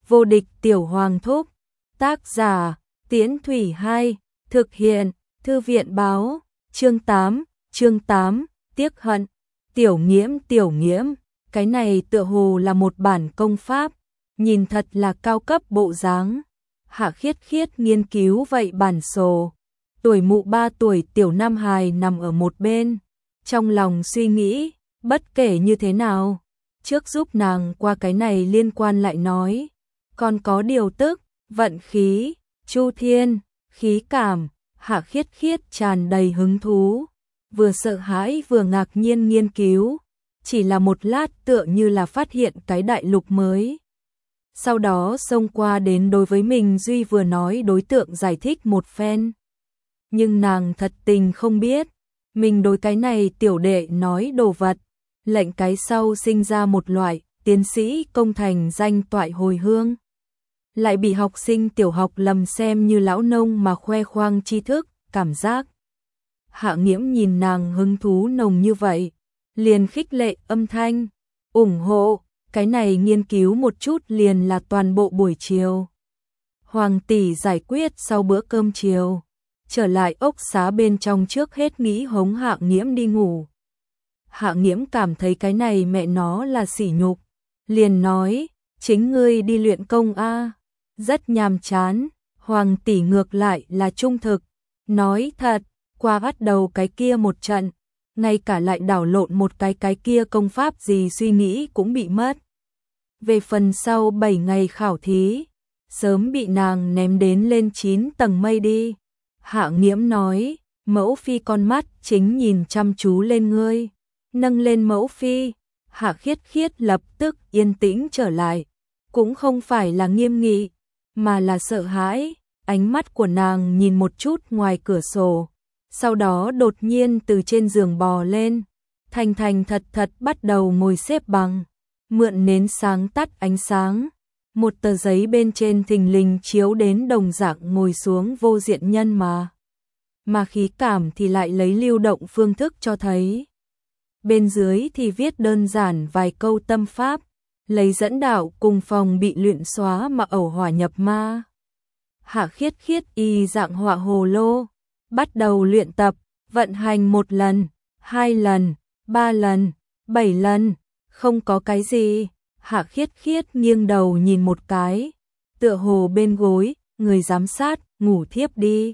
Vô địch tiểu hoàng thúc. Tác giả Tiễn Thủy 2. Thực hiện Thư viện báo. Chương 8, tiếc hận. Tiểu Nghiễm, cái này tựa hồ là một bản công pháp, nhìn thật là cao cấp bộ dáng. Hạ Khiết Khiết nghiên cứu vậy bản sổ. Tuổi mụ 3 tuổi tiểu nam hài nằm ở một bên, trong lòng suy nghĩ, bất kể như thế nào, trước giúp nàng qua cái này liên quan lại nói, còn có điều tức, vận khí, chu thiên, khí cảm. Hạ Khiết Khiết tràn đầy hứng thú, vừa sợ hãi vừa ngạc nhiên nghiên cứu, chỉ là một lát tựa như là phát hiện cái đại lục mới. Sau đó xông qua đến đối với mình Duy vừa nói đối tượng giải thích một phen. Nhưng nàng thật tình không biết, mình đối cái này tiểu đệ nói đồ vật, lệnh cái sau sinh ra một loại tiến sĩ công thành danh toại hồi hương. Lại bị học sinh tiểu học lầm xem như lão nông mà khoe khoang tri thức, cảm giác. Hạ Nghiễm nhìn nàng hứng thú nồng như vậy, liền khích lệ âm thanh, ủng hộ, cái này nghiên cứu một chút liền là toàn bộ buổi chiều. Hoàng tỷ giải quyết sau bữa cơm chiều, trở lại ốc xá bên trong trước hết nghĩ hống Hạ Nghiễm đi ngủ. Hạ Nghiễm cảm thấy cái này mẹ nó là sỉ nhục, liền nói, chính ngươi đi luyện công a. Rất nhàm chán. Hoàng tỷ ngược lại là trung thực, nói thật, qua bắt đầu cái kia một trận, ngay cả lại đảo lộn một cái kia công pháp gì suy nghĩ cũng bị mất. Về phần sau 7 ngày khảo thí, sớm bị nàng ném đến lên 9 tầng mây đi. Hạ Nghiễm nói, mẫu phi con mắt chính nhìn chăm chú lên ngươi, nâng lên mẫu phi. Hạ Khiết Khiết lập tức yên tĩnh trở lại, cũng không phải là nghiêm nghị, mà là sợ hãi. Ánh mắt của nàng nhìn một chút ngoài cửa sổ, sau đó đột nhiên từ trên giường bò lên, thành thành thật thật bắt đầu ngồi xếp bằng, mượn nến sáng tắt ánh sáng. Một tờ giấy bên trên thình lình chiếu đến đồng dạng ngồi xuống vô diện nhân mà khí cảm thì lại lấy lưu động phương thức cho thấy. Bên dưới thì viết đơn giản vài câu tâm pháp, lấy dẫn đạo cùng phòng bị luyện xóa mà ẩu hỏa nhập ma. Hạ Khiết Khiết y dạng họa hồ lô, bắt đầu luyện tập, vận hành 1 lần, 2 lần, 3 lần, 7 lần, không có cái gì. Hạ Khiết Khiết nghiêng đầu nhìn một cái, tựa hồ bên gối, người giám sát, ngủ thiếp đi.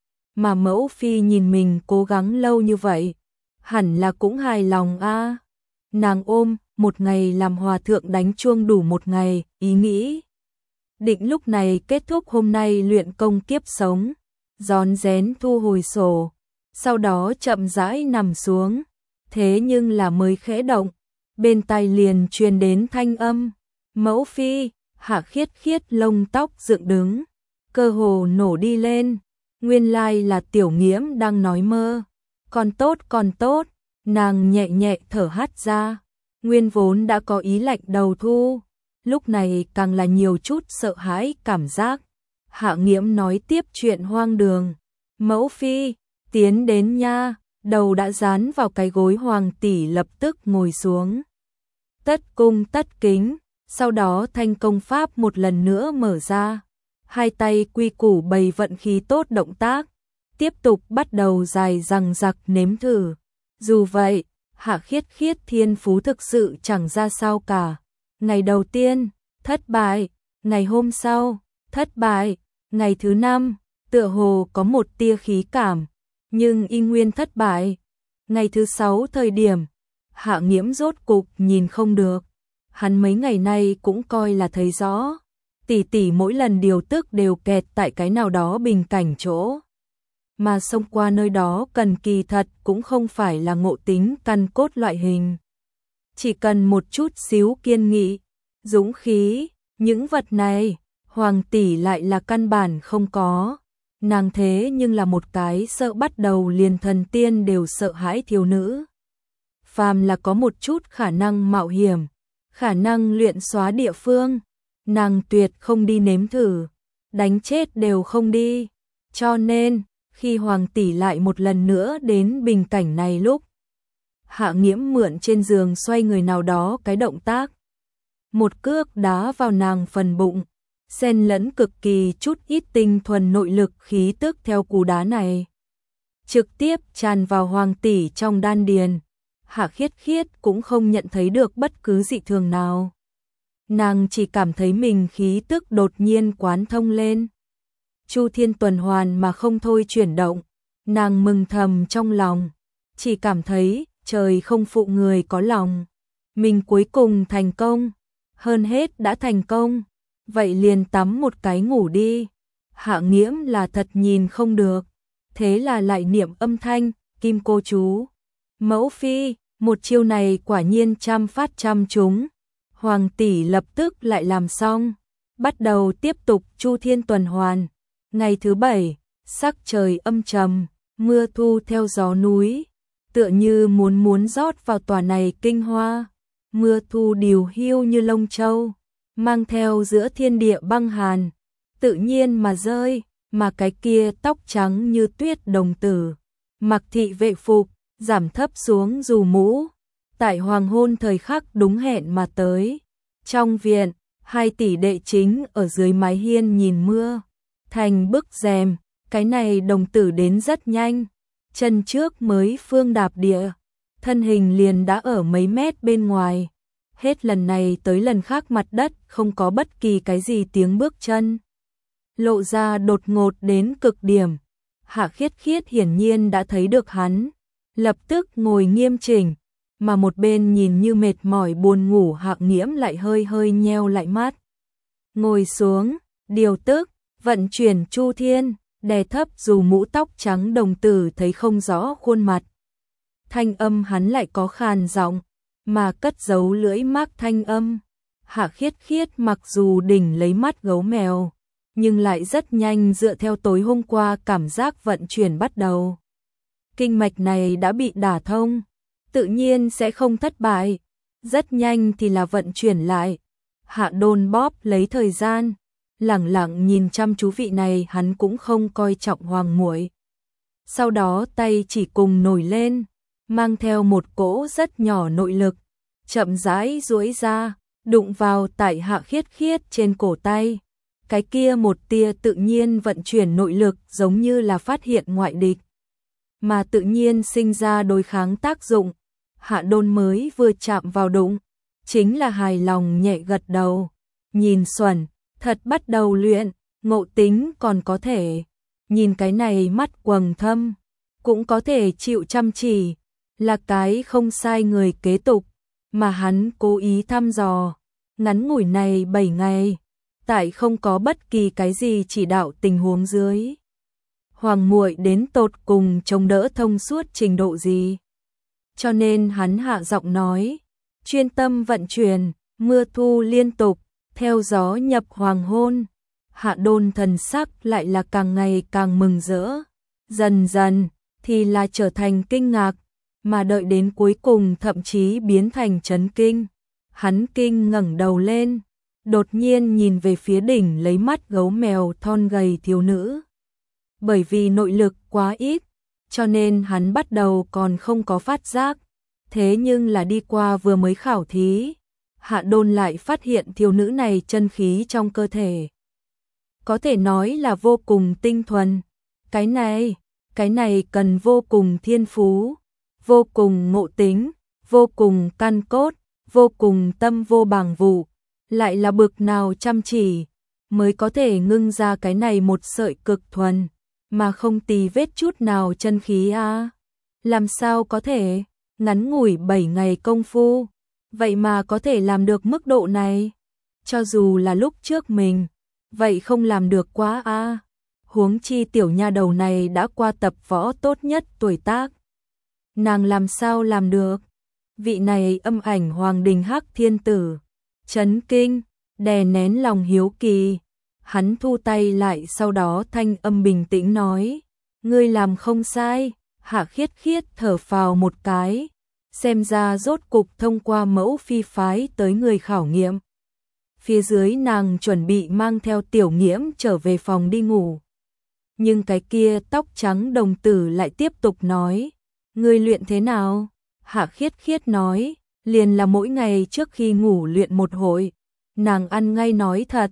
Mà mẫu phi nhìn mình cố gắng lâu như vậy, hẳn là cũng hài lòng a. Nàng ôm, một ngày làm hòa thượng đánh chuông đủ một ngày, ý nghĩ. Định lúc này kết thúc hôm nay luyện công kiếp sống, rón rén thu hồi sổ, sau đó chậm rãi nằm xuống. Thế nhưng là mới khẽ động, bên tai liền truyền đến thanh âm, mẫu phi. Hạ Khiết Khiết lông tóc dựng đứng, cơ hồ nổ đi lên, nguyên lai là Tiểu Nghiễm đang nói mơ. Còn tốt, nàng nhẹ nhẹ thở hắt ra, nguyên vốn đã có ý lạnh đầu thu, lúc này càng là nhiều chút sợ hãi cảm giác. Hạ Nghiễm nói tiếp chuyện hoang đường, mẫu phi, tiến đến nha. Đầu đã dán vào cái gối hoàng tỷ lập tức ngồi xuống. Tất cung tất kính, sau đó thanh công pháp một lần nữa mở ra. Hai tay quy củ bày vận khí tốt động tác, tiếp tục bắt đầu dài dằng dặc nếm thử. Dù vậy, Hạ Khiết Khiết thiên phú thực sự chẳng ra sao cả. Ngày đầu tiên, thất bại, ngày hôm sau, thất bại, ngày thứ 5, tựa hồ có một tia khí cảm, nhưng y nguyên thất bại. Ngày thứ 6 thời điểm, Hạ Nghiễm rốt cục nhìn không được. Hắn mấy ngày nay cũng coi là thấy rõ, tỷ tỷ mỗi lần điều tức đều kẹt tại cái nào đó bình cảnh chỗ. Mà xông qua nơi đó cần kỳ thật cũng không phải là ngộ tính căn cốt loại hình. Chỉ cần một chút xíu kiên nghị, dũng khí, những vật này, hoàng tỷ lại là căn bản không có. Nàng thế nhưng là một cái sợ bắt đầu liền thần tiên đều sợ hãi thiếu nữ. Phàm là có một chút khả năng mạo hiểm, khả năng luyện xóa địa phương, nàng tuyệt không đi nếm thử, đánh chết đều không đi. Cho nên, khi hoàng tỷ lại một lần nữa đến bình cảnh này lúc, Hạ Nghiễm mượn trên giường xoay người nào đó cái động tác, một cước đá vào nàng phần bụng, xen lẫn cực kỳ chút ít tinh thuần nội lực khí tức theo cú đá này. Trực tiếp tràn vào Hoàng tỷ trong đan điền. Hạ Khiết Khiết cũng không nhận thấy được bất cứ dị thường nào. Nàng chỉ cảm thấy mình khí tức đột nhiên quán thông lên. Chu thiên tuần hoàn mà không thôi chuyển động. Nàng mừng thầm trong lòng. Chỉ cảm thấy trời không phụ người có lòng. Mình cuối cùng thành công. Hơn hết đã thành công. Vậy liền tắm một cái ngủ đi. Hạ Nghiễm là thật nhìn không được. Thế là lại niệm âm thanh, Kim cô chú. Mẫu phi, một chiêu này quả nhiên trăm phát trăm trúng. Hoàng tỷ lập tức lại làm xong. Bắt đầu tiếp tục chu thiên tuần hoàn. Ngày thứ 7, sắc trời âm trầm, mưa thu theo gió núi. Tựa như muốn rót vào tòa này kinh hoa. Mưa thu điều hiu như lông châu, mang theo giữa thiên địa băng hàn, tự nhiên mà rơi, mà cái kia tóc trắng như tuyết đồng tử, mặc thị vệ phục, giảm thấp xuống dù mũ, tại hoàng hôn thời khắc đúng hẹn mà tới. Trong viện, hai tỷ đệ chính ở dưới mái hiên nhìn mưa, thành bức rèm, cái này đồng tử đến rất nhanh, chân trước mới phương đạp địa, thân hình liền đã ở mấy mét bên ngoài. Hết lần này tới lần khác mặt đất không có bất kỳ cái gì tiếng bước chân. Lộ ra đột ngột đến cực điểm. Hạ Khiết Khiết hiển nhiên đã thấy được hắn. Lập tức ngồi nghiêm chỉnh. Mà một bên nhìn như mệt mỏi buồn ngủ Hạ Nghiễm lại hơi hơi nheo lại mắt. Ngồi xuống, điều tức, vận chuyển chu thiên, đè thấp dù mũ tóc trắng đồng tử thấy không rõ khuôn mặt. Thanh âm hắn lại có khàn giọng. Mà cất giấu lưỡi mác thanh âm. Hạ Khiết Khiết mặc dù đỉnh lấy mắt gấu mèo, nhưng lại rất nhanh dựa theo tối hôm qua cảm giác vận chuyển bắt đầu. Kinh mạch này đã bị đả thông, tự nhiên sẽ không thất bại, rất nhanh thì là vận chuyển lại. Hạ Đôn bóp lấy thời gian, lẳng lặng nhìn chăm chú vị này, hắn cũng không coi trọng Hoàng muội. Sau đó tay chỉ cùng nổi lên, mang theo một cỗ rất nhỏ nội lực, chậm rãi duỗi ra, đụng vào tại Hạ Khiết Khiết trên cổ tay. Cái kia một tia tự nhiên vận chuyển nội lực giống như là phát hiện ngoại địch, mà tự nhiên sinh ra đối kháng tác dụng. Hạ Đôn mới vừa chạm vào đụng, chính là hài lòng nhẹ gật đầu. Nhìn xuẩn, thật bắt đầu luyện, ngộ tính còn có thể. Nhìn cái này mắt quầng thâm, cũng có thể chịu chăm chỉ. Là cái không sai người kế tục, mà hắn cố ý thăm dò. Ngắn ngủi này 7 ngày, tại không có bất kỳ cái gì chỉ đạo tình huống dưới. Hoàng muội đến tột cùng chống đỡ thông suốt trình độ gì. Cho nên hắn hạ giọng nói, chuyên tâm vận chuyển, mưa thu liên tục, theo gió nhập hoàng hôn. Hạ Đôn thần sắc lại là càng ngày càng mừng rỡ, dần dần thì là trở thành kinh ngạc. Mà đợi đến cuối cùng thậm chí biến thành chấn kinh. Hắn kinh ngẩng đầu lên, đột nhiên nhìn về phía đỉnh lấy mắt gấu mèo thon gầy thiếu nữ. Bởi vì nội lực quá ít, cho nên hắn bắt đầu còn không có phát giác. Thế nhưng là đi qua vừa mới khảo thí, Hạ Đôn lại phát hiện thiếu nữ này chân khí trong cơ thể. Có thể nói là vô cùng tinh thuần. Cái này cần vô cùng thiên phú, vô cùng ngộ tính, vô cùng căn cốt, vô cùng tâm vô bàng vụ, lại là bực nào chăm chỉ, mới có thể ngưng ra cái này một sợi cực thuần, mà không tì vết chút nào chân khí a. Làm sao có thể, ngắn ngủi 7 ngày công phu, vậy mà có thể làm được mức độ này, cho dù là lúc trước mình, vậy không làm được quá a. Huống chi tiểu nha đầu này đã qua tập võ tốt nhất tuổi tác. Nàng làm sao làm được? Vị này âm ảnh Hoàng Đình Hắc Thiên Tử, chấn kinh, đè nén lòng hiếu kỳ. Hắn thu tay lại, sau đó thanh âm bình tĩnh nói, ngươi làm không sai. Hạ Khiết Khiết thở phào một cái, xem ra rốt cục thông qua mẫu phi phái tới người khảo nghiệm. Phía dưới nàng chuẩn bị mang theo Tiểu Nghiễm trở về phòng đi ngủ. Nhưng cái kia tóc trắng đồng tử lại tiếp tục nói, ngươi luyện thế nào? Hạ Khiết Khiết nói, liền là mỗi ngày trước khi ngủ luyện một hội. Nàng ăn ngay nói thật,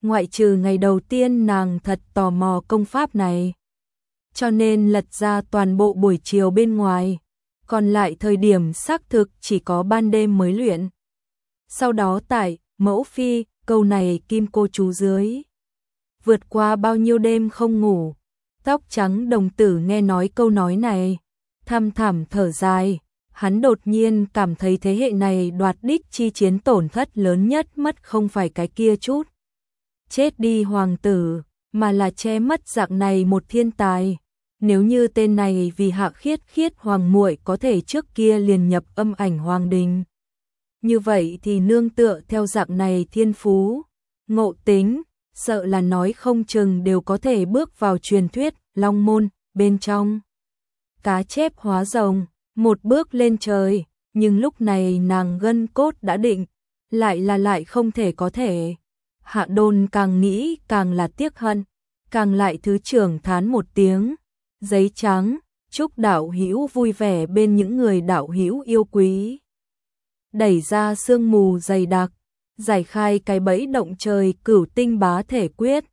ngoại trừ ngày đầu tiên nàng thật tò mò công pháp này. Cho nên lật ra toàn bộ buổi chiều bên ngoài, còn lại thời điểm xác thực chỉ có ban đêm mới luyện. Sau đó tại Mẫu Phi, câu này kim cô chú dưới. Vượt qua bao nhiêu đêm không ngủ, tóc trắng đồng tử nghe nói câu nói này, thăm thẳm thở dài, hắn đột nhiên cảm thấy thế hệ này đoạt đích chi chiến tổn thất lớn nhất mất không phải cái kia chút chết đi hoàng tử, mà là che mất dạng này một thiên tài. Nếu như tên này vì Hạ Khiết Khiết hoàng muội có thể trước kia liền nhập Âm Ảnh Hoàng Đình, như vậy thì nương tựa theo dạng này thiên phú, ngộ tính, sợ là nói không chừng đều có thể bước vào truyền thuyết Long Môn bên trong. Cá chép hóa rồng, một bước lên trời, nhưng lúc này nàng gân cốt đã định, lại không thể có thể. Hạ Đôn càng nghĩ càng là tiếc hận, càng lại thứ trưởng thán một tiếng, giấy trắng, chúc đạo hữu vui vẻ bên những người đạo hữu yêu quý. Đẩy ra sương mù dày đặc, giải khai cái bẫy động trời Cửu Tinh Bá Thể Quyết,